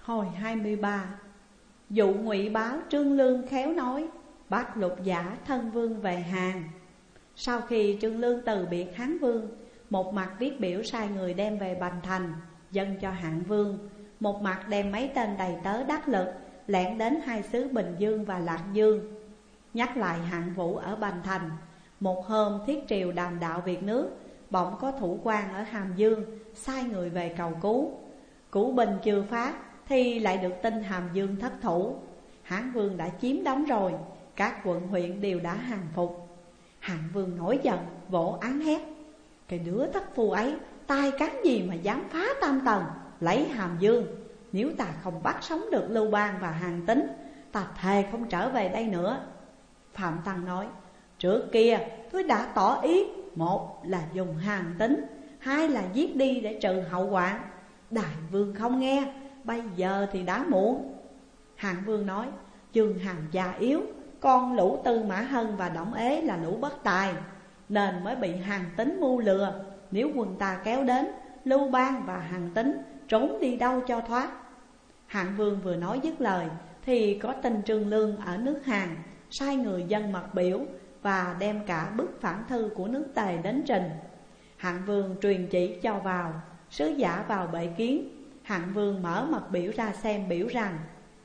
Hồi 23. Dụ Ngụy báo Trương Lương khéo nói, bắt Lục Giả thân vương về Hàn. Sau khi Trương Lương từ biệt Hán vương, một mặt viết biểu sai người đem về Bành Thành dâng cho Hạng vương, một mặt đem mấy tên đầy tớ đắc lực lẻn đến hai xứ Bình Dương và Lạc Dương. Nhắc lại Hạng Vũ ở Bành Thành. Một hôm thiết triều đàm đạo việc nước, bỗng có thủ quan ở Hàm Dương sai người về cầu cứu. Cứu binh chưa phát thì lại được tin Hàm Dương thất thủ, Hán vương đã chiếm đóng rồi, các quận huyện đều đã hàng phục. Hạng vương nổi giận, vỗ án hét: cái đứa thất phu ấy tai cắn gì mà dám phá Tam Tần, lấy Hàm Dương. Nếu ta không bắt sống được Lưu Bang và Hàn Tín, ta thề không trở về đây nữa. Phạm Tăng nói: trước kia tôi đã tỏ ý, một là dùng Hàn Tín, hai là giết đi để trừ hậu hoạn. Đại vương không nghe, bây giờ thì đã muộn. Hạng vương nói: Chương Hàm già yếu, con lũ Tư Mã Hân và Đổng Ế là lũ bất tài, nên mới bị Hàn Tín mưu lừa. Nếu quân ta kéo đến, Lưu Bang và Hàn Tín trốn đi đâu cho thoát. Hạng vương vừa nói dứt lời thì có tin Trương Lương ở nước Hàn sai người dân mật biểu và đem cả bức phản thư của nước Tề đến trình. Hạng vương truyền chỉ cho vào, sứ giả vào bệ kiến. Hạng vương mở mật biểu ra xem, biểu rằng: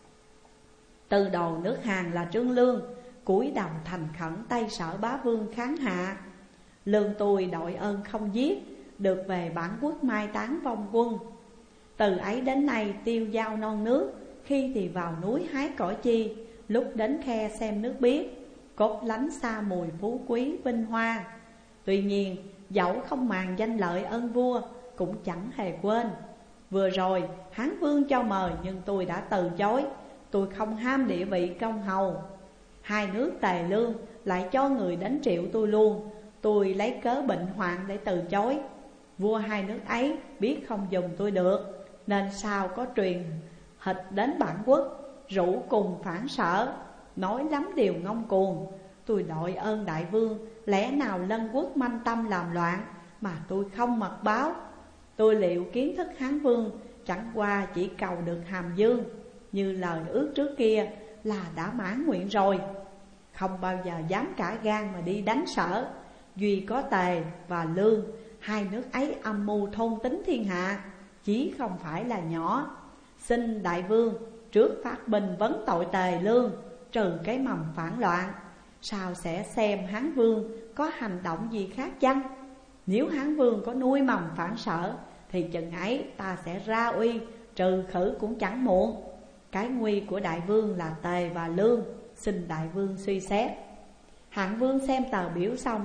từ đầu nước Hàn là Trương Lương, cúi đầu thành khẩn tay Sở Bá Vương kháng hạ. Lương tôi đội ơn không giết, được về bản quốc mai táng vong quân. Từ ấy đến nay tiêu dao non nước, khi thì vào núi hái cỏ chi, lúc đến khe xem nước biếc, cốt lánh xa mùi phú quý vinh hoa. Tuy nhiên dẫu không màng danh lợi ơn vua, cũng chẳng hề quên. Vừa rồi Hán vương cho mời nhưng tôi đã từ chối, tôi không ham địa vị công hầu. Hai nước Tề Lương lại cho người đến triệu tôi luôn, tôi lấy cớ bệnh hoạn để từ chối. Vua hai nước ấy biết không dùng tôi được, nên sao có truyền hịch đến bản quốc, rủ cùng phản Sở, nói lắm điều ngông cuồng. Tôi đội ơn đại vương, lẽ nào lân quốc manh tâm làm loạn mà tôi không mật báo. Tôi liệu kiến thức Hán vương, chẳng qua chỉ cầu được Hàm Dương, như lời ước trước kia là đã mãn nguyện rồi. Không bao giờ dám cả gan mà đi đánh Sở. Duy có Tề và Lương, hai nước ấy âm mưu thôn tính thiên hạ, chí không phải là nhỏ. Xin đại vương trước phát binh vấn tội Tề Lương, trừ cái mầm phản loạn. Sao sẽ xem Hán vương có hành động gì khác chăng? Nếu Hán vương có nuôi mầm phản Sở thì chừng ấy ta sẽ ra uy, trừ khử cũng chẳng muộn. Cái nguy của đại vương là Tề và Lương, xin đại vương suy xét. Hạng vương xem tờ biểu xong,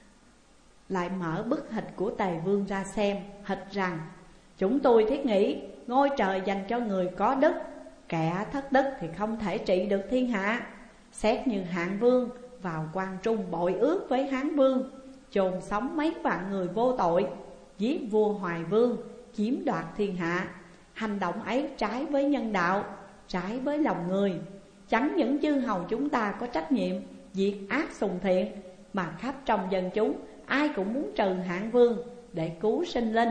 lại mở bức hịch của Tề vương ra xem, hịch rằng: chúng tôi thiết nghĩ ngôi trời dành cho người có đức, kẻ thất đức thì không thể trị được thiên hạ. Xét như Hạng vương vào quan trung bội ước với Hán vương, chôn sống mấy vạn người vô tội, giết vua Hoài vương, chiếm đoạt thiên hạ. Hành động ấy trái với nhân đạo, trái với lòng người. Chẳng những chư hầu chúng ta có trách nhiệm diệt ác sùng thiện, mà khắp trong dân chúng ai cũng muốn trừ Hạng vương để cứu sinh linh.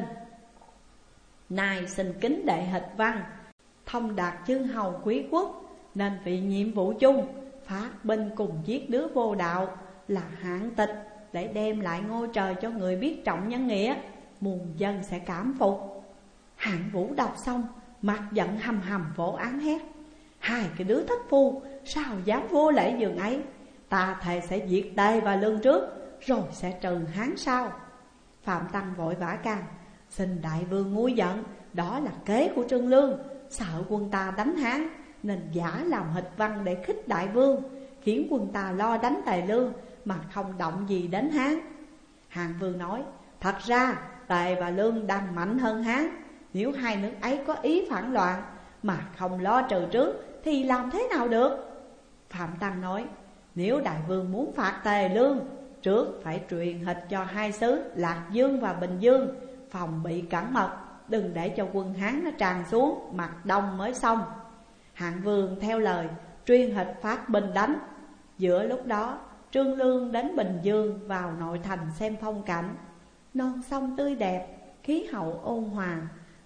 Nay xin kính đệ hịch văn, thông đạt chư hầu quý quốc, nên vì nhiệm vụ chung phát binh cùng giết đứa vô đạo là Hạng Tịch, để đem lại ngôi trời cho người biết trọng nhân nghĩa, muôn dân sẽ cảm phục. Hạng Vũ đọc xong, mặt giận hầm hầm vỗ án hét: hai cái đứa thất phu, sao dám vô lễ dường ấy? Ta thề sẽ diệt Tề và Lương trước, rồi sẽ trừ Hán sau. Phạm Tăng vội vã can: xin đại vương nguôi giận, đó là kế của Trương Lương, sợ quân ta đánh Hán, nên giả làm hịch văn để khích đại vương, khiến quân ta lo đánh Tề Lương mà không động gì đến Hán. Hạng vương nói: thật ra Tề và Lương đang mạnh hơn Hán. Nếu hai nước ấy có ý phản loạn mà không lo trừ trước thì làm thế nào được? Phạm Tăng nói: nếu đại vương muốn phạt Tề Lương, trước phải truyền hịch cho hai xứ Lạc Dương và Bình Dương, phòng bị cẩn mật, đừng để cho quân Hán nó tràn xuống mặt đông mới xong. Hạng vương theo lời truyền hịch phát binh đánh. Giữa lúc đó Trương Lương đến Bình Dương, vào nội thành xem phong cảnh. Non sông tươi đẹp, khí hậu ôn hòa,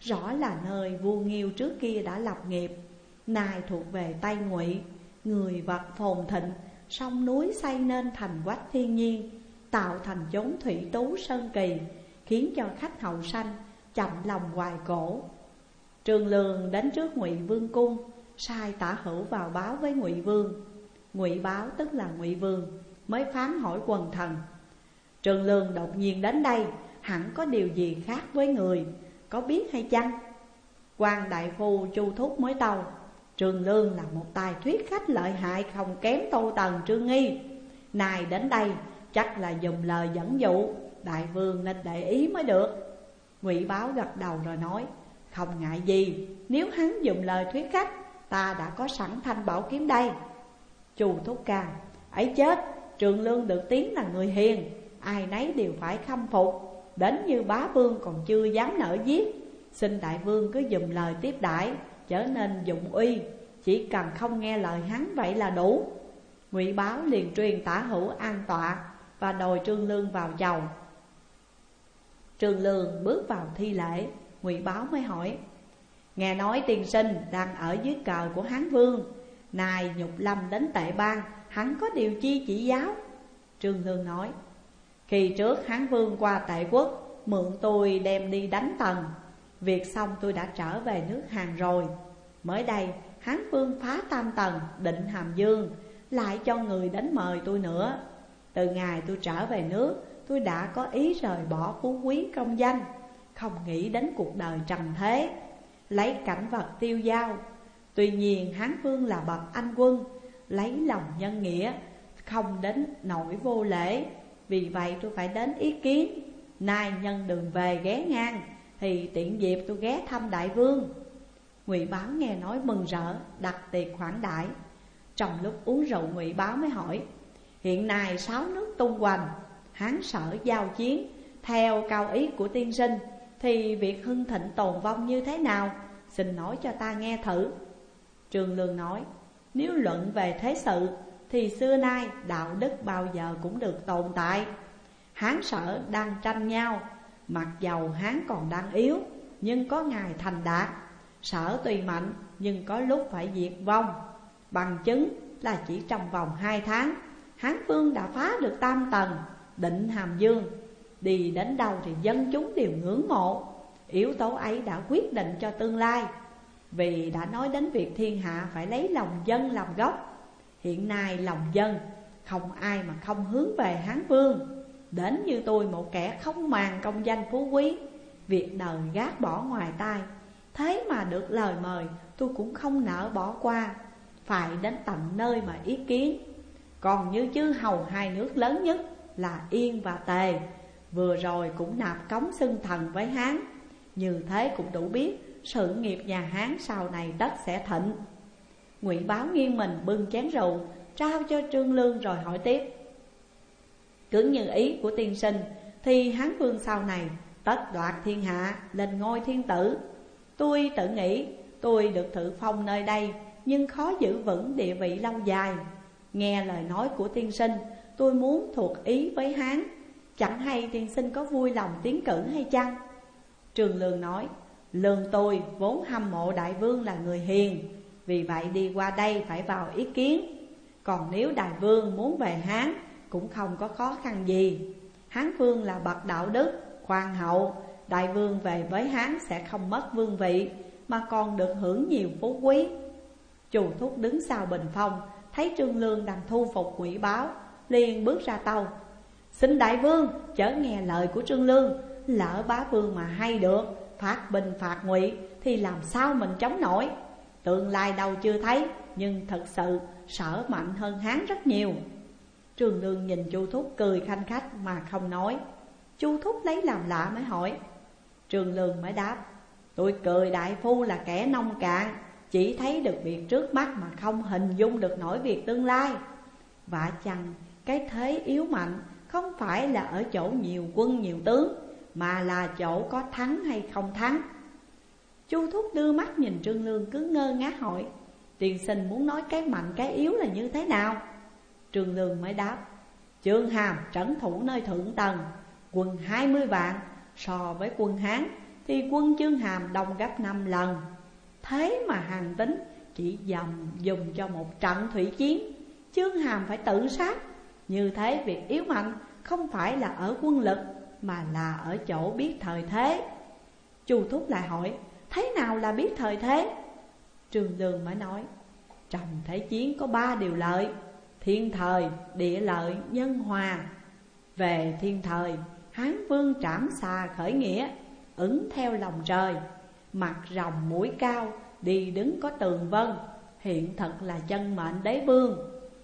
rõ là nơi vua Nghiêu trước kia đã lập nghiệp, nay thuộc về Tây Ngụy. Người vật phồn thịnh, sông núi xây nên thành quách thiên nhiên, tạo thành chốn thủy tú sơn kỳ, khiến cho khách hậu sanh chậm lòng hoài cổ. Trương Lương đến trước Ngụy Vương cung, sai Tả Hữu vào báo với Ngụy Vương. Ngụy Báo tức là Ngụy Vương mới phán hỏi quần thần: Trương Lương đột nhiên đến đây, hẳn có điều gì khác với người, có biết hay chăng? Quan đại phu Chu Thúc mới tâu: Trương Lương là một tài thuyết khách lợi hại, không kém Tô Tần Trương Nghi. Này đến đây chắc là dùng lời dẫn dụ, đại vương nên để ý mới được. Ngụy Báo gật đầu rồi nói: Không ngại gì, nếu hắn dùng lời thuyết khách, ta đã có sẵn thanh bảo kiếm đây. Chu Thúc ca: Ấy chết, Trương Lương được tiếng là người hiền, ai nấy đều phải khâm phục, đến như bá vương còn chưa dám nỡ giết. Xin đại vương cứ dùng lời tiếp đãi, trở nên dụng uy, chỉ cần không nghe lời hắn vậy là đủ. Ngụy Báo liền truyền Tả Hữu an tọa và đòi Trương Lương vào chầu. Trương Lương bước vào thi lễ. Ngụy Báo mới hỏi: Nghe nói tiên sinh đang ở dưới cờ của Hán Vương, nay Nhục Lâm đến Tệ Bang, hắn có điều chi chỉ giáo? Trương Lương nói: Khi trước Hán Vương qua Tệ Quốc, mượn tôi đem đi đánh Tần. Việc xong tôi đã trở về nước Hàn rồi. Mới đây Hán Vương phá Tam Tần, định Hàm Dương, lại cho người đến mời tôi nữa. Từ ngày tôi trở về nước, tôi đã có ý rời bỏ phú quý công danh, không nghĩ đến cuộc đời trần thế, lấy cảnh vật tiêu dao. Tuy nhiên Hán Vương là bậc anh quân, lấy lòng nhân nghĩa, không đến nỗi vô lễ. Vì vậy tôi phải đến ý kiến. Nay nhân đường về ghé ngang, thì tiện dịp tôi ghé thăm đại vương. Ngụy Báo nghe nói mừng rỡ, đặt tiệc khoản đãi. Trong lúc uống rượu, Ngụy Báo mới hỏi: Hiện nay 6 nước tung hoành, Hán Sở giao chiến, theo cao ý của tiên sinh thì việc hưng thịnh tồn vong như thế nào? Xin nói cho ta nghe thử. Trương Lương nói: Nếu luận về thế sự thì xưa nay đạo đức bao giờ cũng được tồn tại. Hán Sở đang tranh nhau, mặc dầu Hán còn đang yếu, nhưng có ngày thành đạt. Sở tuy mạnh nhưng có lúc phải diệt vong. Bằng chứng là chỉ trong vòng 2 tháng, Hán Vương đã phá được Tam Tần, định Hàm Dương. Đi đến đâu thì dân chúng đều ngưỡng mộ. Yếu tố ấy đã quyết định cho tương lai. Vì đã nói đến việc thiên hạ phải lấy lòng dân làm gốc. Hiện nay lòng dân không ai mà không hướng về Hán Vương. Đến như tôi, một kẻ không màng công danh phú quý, việc đời gác bỏ ngoài tai, thế mà được lời mời tôi cũng không nỡ bỏ qua, phải đến tận nơi mà ý kiến. Còn như chư hầu hai nước lớn nhất là Yên và Tề, vừa rồi cũng nạp cống xưng thần với Hán. Như thế cũng đủ biết sự nghiệp nhà Hán sau này tất sẽ thịnh. Ngụy Báo nghiêng mình bưng chén rượu trao cho Trương Lương rồi hỏi tiếp: Cứ như ý của tiên sinh thì Hán Vương sau này tất đoạt thiên hạ, lên ngôi thiên tử. Tôi tự nghĩ tôi được thự phong nơi đây, nhưng khó giữ vững địa vị lâu dài. Nghe lời nói của tiên sinh, tôi muốn thuộc ý với Hán. Chẳng hay tiên sinh có vui lòng tiến cử hay chăng? Trương Lương nói: Lương tôi vốn hâm mộ đại vương là người hiền, vì vậy đi qua đây phải vào ý kiến. Còn nếu đại vương muốn về Hán cũng không có khó khăn gì. Hán Vương là bậc đạo đức, khoan hậu. Đại vương về với Hán sẽ không mất vương vị, mà còn được hưởng nhiều phú quý. Chu Thúc đứng sau bình phong, thấy Trương Lương đang thu phục Ngụy Báo, liền bước ra tâu: Xin đại vương chớ nghe lời của Trương Lương. Lỡ bá vương mà hay được phạt bình phạt Ngụy thì làm sao mình chống nổi. Tương lai đâu chưa thấy, nhưng thật sự Sở mạnh hơn Hán rất nhiều. Trương Lương nhìn Chu Thúc cười khanh khách mà không nói. Chu Thúc lấy làm lạ mới hỏi. Trương Lương mới đáp: Tôi cười đại phu là kẻ nông cạn, chỉ thấy được việc trước mắt mà không hình dung được nổi việc tương lai. Vả chăng cái thế yếu mạnh không phải là ở chỗ nhiều quân nhiều tướng, mà là chỗ có thắng hay không thắng. Chu Thúc đưa mắt nhìn Trương Lương cứ ngơ ngác hỏi: Tiên sinh muốn nói cái mạnh cái yếu là như thế nào? Trương Lương mới đáp: Chương Hàm trấn thủ nơi Thượng Tần, quân 20 vạn, so với quân Hán thì quân Chương Hàm đông gấp 5 lần. Thế mà Hàn Tín chỉ dùng cho một trận thủy chiến, Chương Hàm phải tự sát. Như thế việc yếu mạnh không phải là ở quân lực mà là ở chỗ biết thời thế. Chu Thúc lại hỏi, thế nào là biết thời thế? Trương Lương mới nói, trong thế chiến có 3 điều lợi: thiên thời, địa lợi, nhân hòa. Về thiên thời, Hán Vương trảm xà khởi nghĩa, ứng theo lòng trời, mặt rồng mũi cao, đi đứng có tường vân, hiện thật là chân mệnh đế vương.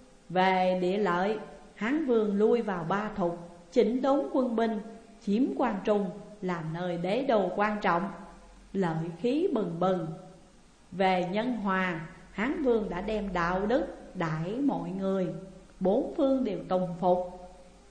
Về địa lợi, Hán Vương lui vào Ba Thục, chỉnh đốn quân binh, chiếm Quan Trung làm nơi đế đô quan trọng, lợi khí bừng bừng. Về nhân hòa, Hán Vương đã đem đạo đức đãi mọi người, 4 phương đều tùng phục,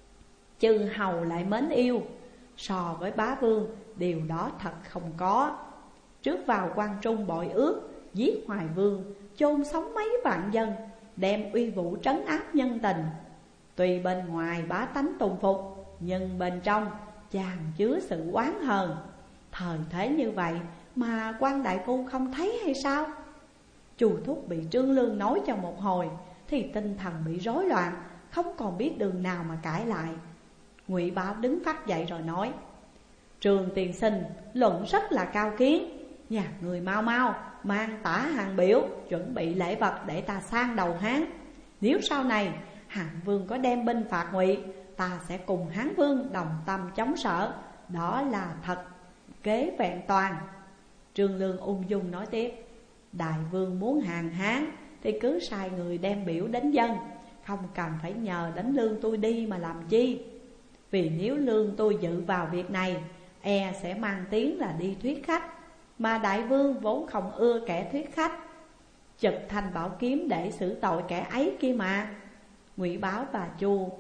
chư hầu lại mến yêu. So với bá vương, điều đó thật không có. Trước vào Quan Trung bội ước, giết Hoài Vương, chôn sống mấy vạn dân, đem uy vũ trấn áp nhân tình. Tuy bên ngoài bá tánh tùng phục, nhưng bên trong chàng chứa sự oán hờn. Thời thế như vậy mà quan đại phu không thấy hay sao? Chu Thúc bị Trương Lương nói cho một hồi thì tinh thần bị rối loạn, không còn biết đường nào mà cãi lại. Ngụy Bảo đứng phát dậy rồi nói, Trường tiên sinh luận rất là cao kiến, nhà người mau mau mang tả hàng biểu, chuẩn bị lễ vật để ta sang đầu Hán. Nếu sau này Hán Vương có đem binh phạt Ngụy, ta sẽ cùng Hán Vương đồng tâm chống sở. Đó là thật kế vẹn toàn. Trương Lương ung dung nói tiếp, đại vương muốn hàng Hán thì cứ sai người đem biểu đến dân, không cần phải nhờ đến Lương tôi đi mà làm chi. Vì nếu Lương tôi dự vào việc này, e sẽ mang tiếng là đi thuyết khách, mà đại vương vốn không ưa kẻ thuyết khách, chực thanh bảo kiếm để xử tội kẻ ấy kia mà. Ngụy Báo và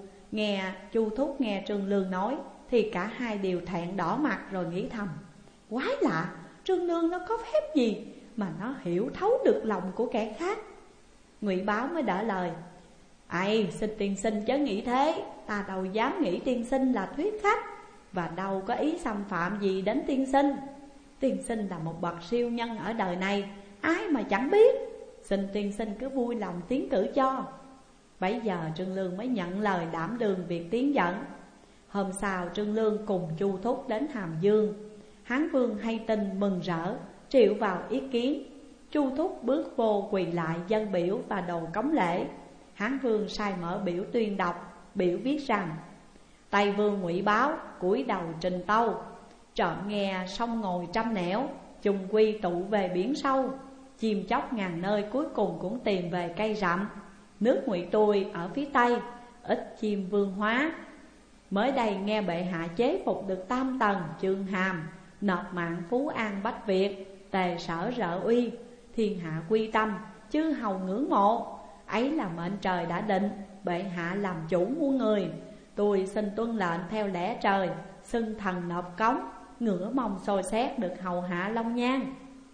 Chu Thúc nghe Trương Lương nói thì cả hai đều thẹn đỏ mặt rồi nghĩ thầm, quái lạ, Trương Lương nó có phép gì mà nó hiểu thấu được lòng của kẻ khác. Ngụy Báo mới đỡ lời, ai xin tiên sinh chớ nghĩ thế, ta đâu dám nghĩ tiên sinh là thuyết khách, và đâu có ý xâm phạm gì đến tiên sinh. Tiên sinh là một bậc siêu nhân ở đời này, ai mà chẳng biết. Xin tiên sinh cứ vui lòng tiến cử cho. Bấy giờ Trương Lương mới nhận lời đảm đương việc tiến dẫn. Hôm sau Trương Lương cùng Chu Thúc đến Hàm Dương. Hán Vương hay tin mừng rỡ, triệu vào ý kiến. Chu Thúc bước vô quỳ lại dân biểu và đồ cống lễ. Hán Vương sai mở biểu tuyên đọc. Biểu viết rằng, Tây Vương Ngụy Báo cúi đầu trình tâu, trộm nghe sông ngồi trăm nẻo, chung quy tụ về biển sâu. Chim chóc ngàn nơi cuối cùng cũng tìm về cây rậm. Nước Ngụy tôi ở phía Tây, ít chim vương hóa. Mới đây nghe bệ hạ chế phục được Tam Tần Chương Hàm, nộp mạng Phú An Bách Việt, tề sở rợ uy. Thiên hạ quy tâm, chư hầu ngưỡng mộ. Ấy là mệnh trời đã định, bệ hạ làm chủ muôn người. Tôi xin tuân lệnh theo lẽ trời, xưng thần nộp cống, ngửa mong soi xét được hầu hạ long nhan.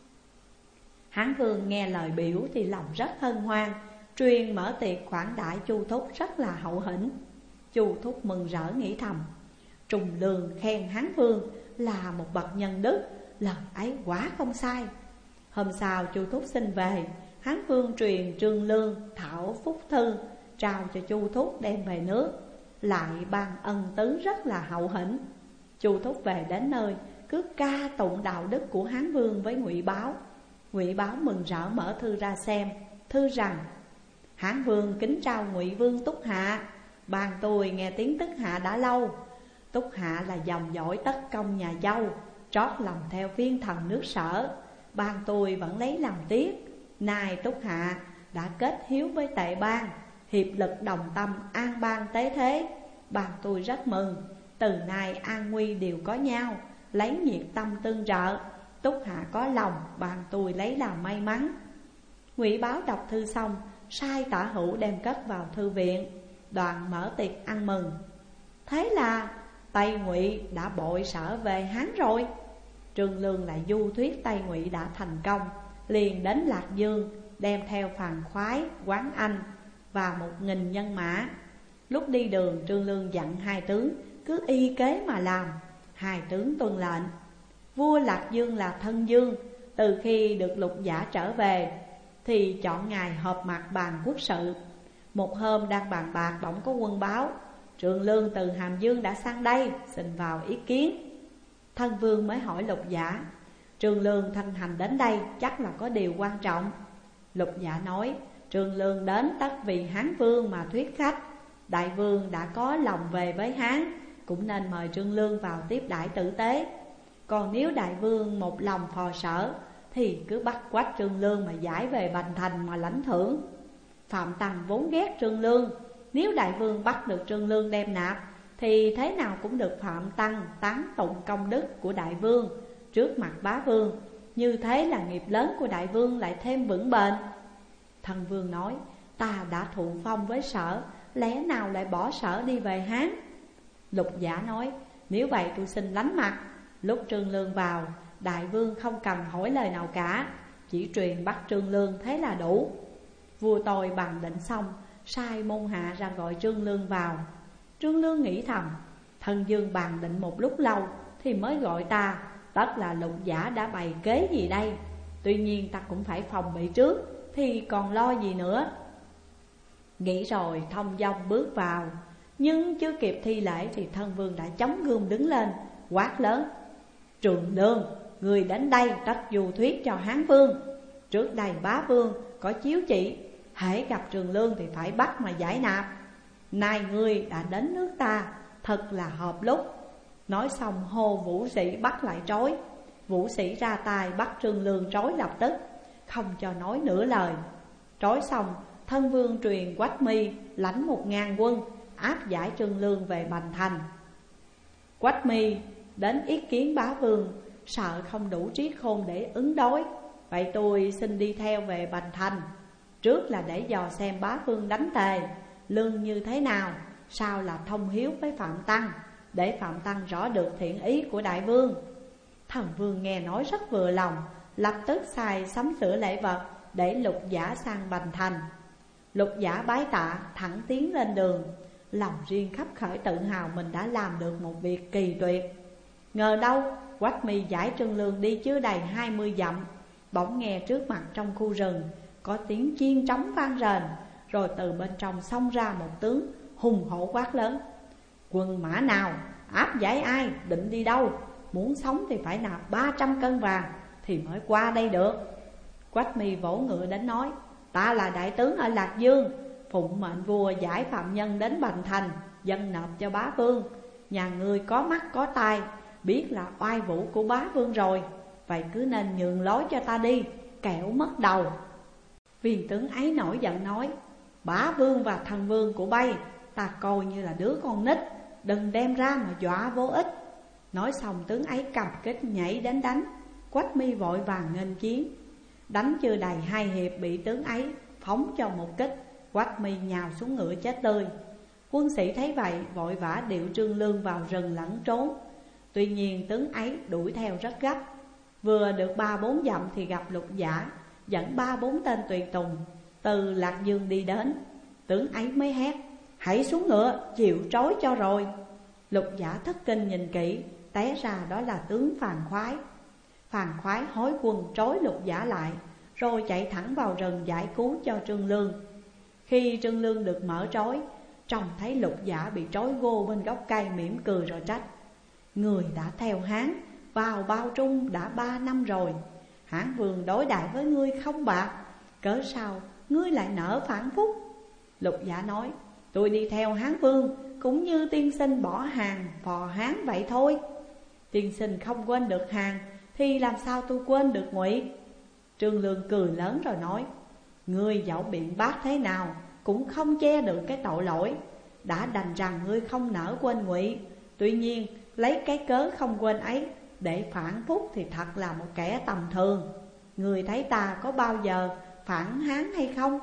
Hán Vương nghe lời biểu thì lòng rất hân hoan, truyền mở tiệc khoản đãi Chu Thúc rất là hậu hĩnh. Chu Thúc mừng rỡ nghĩ thầm, Trùng Lương khen Hán Vương là một bậc nhân đức, lời ấy quả không sai. Hôm sau Chu Thúc xin về, Hán Vương truyền Trương Lương thảo phúc thư, trao cho Chu Thúc đem về nước, lại ban ân tứ rất là hậu hĩnh. Chu Thúc về đến nơi, cứ ca tụng đạo đức của Hán Vương với Ngụy Báo. Ngụy Báo mừng rỡ mở thư ra xem, thư rằng, Hán Vương kính trao Ngụy Vương Túc Hạ, ban tôi nghe tiếng Túc Hạ đã lâu. Túc Hạ là dòng dõi tất công nhà Châu, trót lòng theo phiên thần nước Sở, ban tôi vẫn lấy làm tiếc. Nay Túc Hạ đã kết hiếu với Tệ Bang, hiệp lực đồng tâm an bang tế thế, ban tôi rất mừng. Từ nay an nguy đều có nhau, lấy nhiệt tâm tương trợ. Túc Hạ có lòng, ban tôi lấy làm may mắn. Ngụy Báo đọc thư xong, sai Tả Hữu đem cất vào thư viện, đoàn mở tiệc ăn mừng. Thế là Tây Ngụy đã bội Sở về Hán rồi. Trương Lương lại du thuyết Tây Ngụy đã thành công, liền đến Lạc Dương, đem theo Phàn Khoái, Quán Anh và 1000 nhân mã. Lúc đi đường Trương Lương dặn hai tướng cứ y kế mà làm. Hai tướng tuân lệnh. Vua Lạc Dương là thân dương, từ khi được Lục Giả trở về thì chọn ngày họp mặt bàn quốc sự. Một hôm đang bàn bạc bỗng có quân báo Trường Lương từ Hàm Dương đã sang đây, xin vào ý kiến. Thân vương mới hỏi Lục Giả: Trường Lương thân hành đến đây chắc là có điều quan trọng. Lục Giả nói: Trường Lương đến tất vì Hán Vương mà thuyết khách. Đại vương đã có lòng về với Hán, cũng nên mời Trương Lương vào tiếp đãi tử tế. Còn nếu đại vương một lòng phò sở thì cứ bắt quách Trương Lương mà giải về Bành Thành mà lãnh thưởng. Phạm Tăng vốn ghét Trương Lương, nếu đại vương bắt được Trương Lương đem nạp thì thế nào cũng được Phạm Tăng tán tụng công đức của đại vương trước mặt bá vương. Như thế là nghiệp lớn của đại vương lại thêm vững bền. Thân vương nói: Ta đã thụ phong với Sở, lẽ nào lại bỏ Sở đi về Hán? Lục Giả nói: Nếu vậy tôi xin lánh mặt. Lúc Trương Lương vào, đại vương không cần hỏi lời nào cả, chỉ truyền bắt Trương Lương thế là đủ. Vua tôi bàn định xong, sai môn hạ ra gọi Trương Lương vào. Trương Lương nghĩ thầm: Thân dương bàn định một lúc lâu thì mới gọi ta, tất là Lục Giả đã bày kế gì đây. Tuy nhiên ta cũng phải phòng bị trước, thì còn lo gì nữa. Nghĩ rồi thông dong bước vào, nhưng chưa kịp thi lễ thì thân vương đã chống gươm đứng lên, quát lớn: Trường Lương, người đến đây tất du thuyết cho Hán Vương. Trước đây bá vương có chiếu chỉ, hễ gặp Trường Lương thì phải bắt mà giải nạp. Nay ngươi đã đến nước ta, thật là hợp lúc. Nói xong hô vũ sĩ bắt lại trói. Vũ sĩ ra tay bắt Trương Lương trói lập tức, không cho nói nửa lời. Trói xong, thân vương truyền Quách Mi lãnh 1000 quân áp giải Trương Lương về Bành Thành. Quách Mi đến ý kiến bá vương, sợ không đủ trí khôn để ứng đối. Vậy tôi xin đi theo về Bành Thành, trước là để dò xem bá vương đánh Tề lương như thế nào, sau là thông hiếu với Phạm Tăng, để Phạm Tăng rõ được thiện ý của đại vương. Thần vương nghe nói rất vừa lòng, lập tức sai sắm sửa lễ vật để Lục Giả sang Bành Thành. Lục Giả bái tạ thẳng tiến lên đường, lòng riêng khắp khởi tự hào mình đã làm được một việc kỳ tuyệt. Ngờ đâu Quách Mi giải Trương Lương đi chưa đầy 20 dặm, bỗng nghe trước mặt trong khu rừng có tiếng chiên trống vang rền, rồi từ bên trong xông ra một tướng hùng hổ quát lớn: Quân mã nào, áp giải ai, định đi đâu? Muốn sống thì phải nạp 300 cân vàng thì mới qua đây được. Quách Mi vỗ ngựa đến nói: Ta là đại tướng ở Lạc Dương, phụng mệnh vua giải phạm nhân đến Bành Thành, dâng nộp cho bá vương. Nhà ngươi có mắt có tai, biết là oai vũ của bá vương rồi, vậy cứ nên nhường lối cho ta đi, kẻo mất đầu. Viên tướng ấy nổi giận nói: Bá vương và thần vương của bay ta coi như là đứa con nít, đừng đem ra mà dọa vô ích. Nói xong tướng ấy cầm kích nhảy đến đánh. Quách Mi vội vàng nghênh chiến. Đánh chưa đầy 2 hiệp bị tướng ấy phóng cho một kích, Quách Mi nhào xuống ngựa chết tươi. Quân sĩ thấy vậy vội vã điệu Trương Lương vào rừng lẩn trốn. Tuy nhiên tướng ấy đuổi theo rất gấp. Vừa được 3-4 dặm thì gặp Lục Giả dẫn 3-4 tên tùy tùng từ Lạc Dương đi đến. Tướng ấy mới hét: Hãy xuống ngựa, chịu trói cho rồi. Lục Giả thất kinh nhìn kỹ, té ra đó là tướng Phàn Khoái. Phàn Khoái hối quân trói Lục Giả lại, rồi chạy thẳng vào rừng giải cứu cho Trương Lương. Khi Trương Lương được mở trói, trông thấy Lục Giả bị trói gô bên gốc cây, mỉm cười rồi trách: Người đã theo Hán vào bao trung đã 3 năm rồi, Hán vương đối đãi với ngươi không bạc, cớ sao ngươi lại nỡ phản phúc? Lục Giả nói: Tôi đi theo Hán vương cũng như tiên sinh bỏ hàng phò Hán vậy thôi. Tiên sinh không quên được hàng thì làm sao tôi quên được Ngụy? Trương Lương cười lớn rồi nói: Ngươi dẫu biện bác thế nào cũng không che được cái tội lỗi. Đã đành rằng ngươi không nỡ quên Ngụy, tuy nhiên lấy cái cớ không quên ấy để phản phúc thì thật là một kẻ tầm thường. Ngươi thấy ta có bao giờ phản Hán hay không?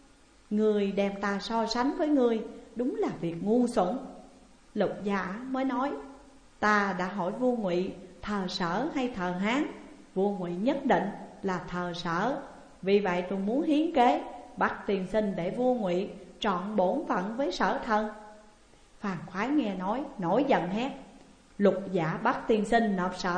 Ngươi đem ta so sánh với ngươi đúng là việc ngu xuẩn. Lục Giả mới nói: Ta đã hỏi vua Ngụy thờ Sở hay thờ Hán, vua Ngụy nhất định là thờ Sở. Vì vậy tôi muốn hiến kế bắt tiền sinh để vua Ngụy trọn bổn phận với Sở thần. Phàn Khoái nghe nói nổi giận hét: Lục Giả bắt tiên sinh nộp Sở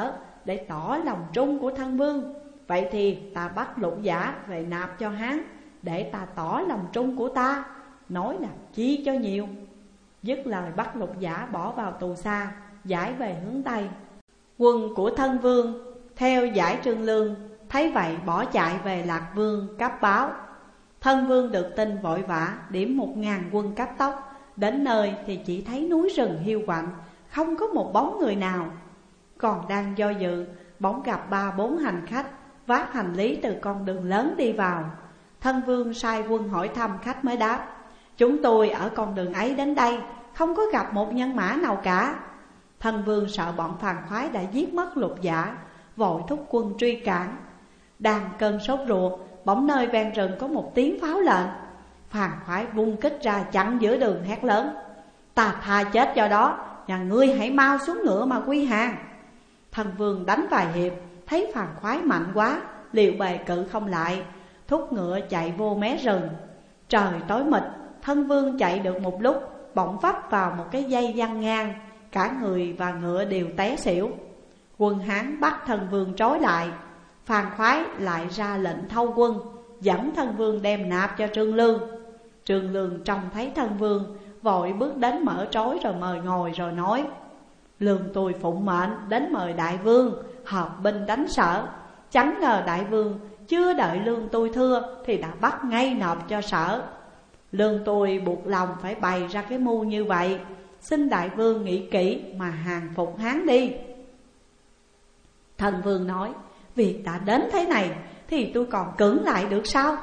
để tỏ lòng trung của thân vương. Vậy thì ta bắt Lục Giả về nạp cho Hán, để ta tỏ lòng trung của ta, nói làm chi cho nhiều. Dứt lời bắt Lục Giả bỏ vào tù xa, giải về hướng Tây. Quân của thân vương theo giải Trương Lương, thấy vậy bỏ chạy về Lạc Vương cấp báo. Thân vương được tin vội vã điểm 1000 quân cấp tốc. Đến nơi thì chỉ thấy núi rừng hiu quạnh, không có một bóng người nào. Còn đang do dự, bỗng gặp 3-4 hành khách vác hành lý từ con đường lớn đi vào. Thân vương sai quân hỏi thăm khách mới đáp: chúng tôi ở con đường ấy đến đây, không có gặp một nhân mã nào cả. Thân vương sợ bọn phàn khoái đã giết mất Lục Giả, vội thúc quân truy cản. Đang cơn sốt ruột, bỗng nơi ven rừng có một tiếng pháo lệnh. Phàn khoái vung kích ra chặn giữa đường hét lớn: ta tha chết cho đó, nhà ngươi hãy mau xuống ngựa mà quy hàng. Thân vương đánh vài hiệp, thấy phàn khoái mạnh quá, liệu bề cự không lại, thúc ngựa chạy vô mé rừng. Trời tối mịt, thân vương chạy được một lúc, bỗng vấp vào một cái dây giăng ngang, cả người và ngựa đều té xỉu. Quân Hán bắt thân vương trói lại. Phàn khoái lại ra lệnh thâu quân, dẫn thân vương đem nạp cho Trương Lương. Trương Lương trông thấy thân vương, vội bước đến mở trói rồi mời ngồi rồi nói: lương tôi phụng mệnh đến mời đại vương hợp binh đánh Sở. Chẳng ngờ đại vương chưa đợi lương tôi thưa thì đã bắt ngay nộp cho Sở. Lương tôi buộc lòng phải bày ra cái mưu như vậy, xin đại vương nghĩ kỹ mà hàng phục Hán đi. Thân vương nói: việc đã đến thế này thì tôi còn cưỡng lại được sao?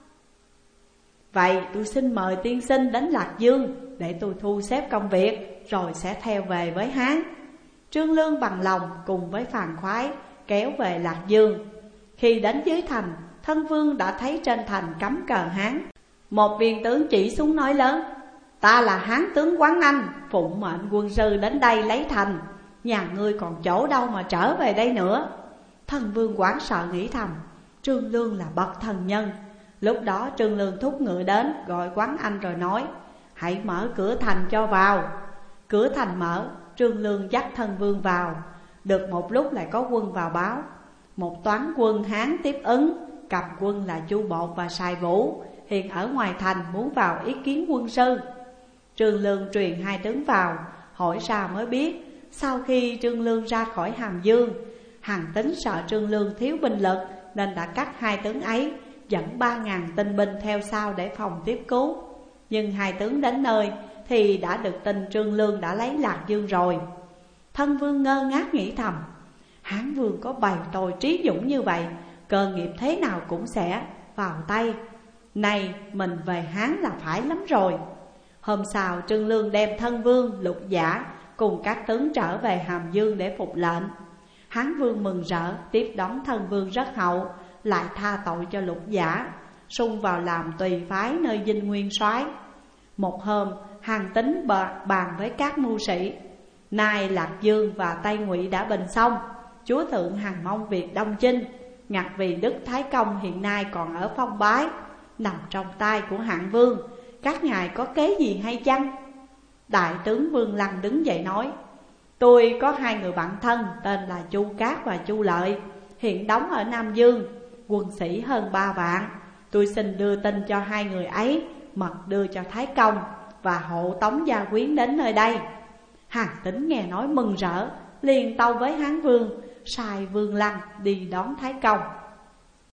Vậy tôi xin mời tiên sinh đến Lạc Dương, để tôi thu xếp công việc rồi sẽ theo về với Hán. Trương Lương bằng lòng cùng với phàn khoái kéo về Lạc Dương. Khi đến dưới thành, thân vương đã thấy trên thành cắm cờ Hán. Một viên tướng chỉ xuống nói lớn: ta là Hán tướng Quán Anh, phụng mệnh quân sư đến đây lấy thành. Nhà ngươi còn chỗ đâu mà trở về đây nữa? Thân vương hoảng sợ nghĩ thầm: Trương Lương là bậc thần nhân. Lúc đó Trương Lương thúc ngựa đến, gọi Quán Anh rồi nói: hãy mở cửa thành cho vào. Cửa thành mở, Trương Lương dắt thân vương vào. Được một lúc lại có quân vào báo: một toán quân Hán tiếp ứng, cầm quân là Chu Bột và Sài Vũ, hiện ở ngoài thành muốn vào ý kiến quân sư. Trương Lương truyền 2 tướng vào, hỏi sao mới biết. Sau khi Trương Lương ra khỏi Hàm Dương, Hàn Tín sợ Trương Lương thiếu binh lực, nên đã cắt 2 tướng ấy, dẫn 3000 tinh binh theo sau để phòng tiếp cứu. Nhưng 2 tướng đến nơi thì đã được tin Trương Lương đã lấy Lạc Dương rồi. Thân vương ngơ ngác nghĩ thầm: Hán vương có bày tôi trí dũng như vậy, cơ nghiệp thế nào cũng sẽ vào tay. Này mình về Hán là phải lắm rồi. Hôm sau Trương Lương đem thân vương, Lục Giả cùng các tướng trở về Hàm Dương để phục lệnh. Hán vương mừng rỡ tiếp đón thân vương rất hậu, lại tha tội cho Lục Giả, sung vào làm tùy phái nơi Dinh Nguyên Soái. Một hôm Hàn Tín bàn với các mưu sĩ: nay Lạc Dương và Tây Ngụy đã bình xong, chúa thượng hằng mong việc đông chinh. Ngặt vì Đức Thái Công hiện nay còn ở Phong Bái, nằm trong tay của Hạng Vương, các ngài có kế gì hay chăng? Đại tướng Vương Lăng đứng dậy nói: tôi có 2 người bạn thân tên là Chu Cát và Chu Lợi, hiện đóng ở Nam Dương, quân sĩ hơn 3 vạn. Tôi xin đưa tin cho 2 người ấy, mật đưa cho Thái Công và hộ tống gia quyến đến nơi đây. Hàn Tín nghe nói mừng rỡ, liền tâu với Hán Vương, sai Vương Lăng đi đón Thái Công.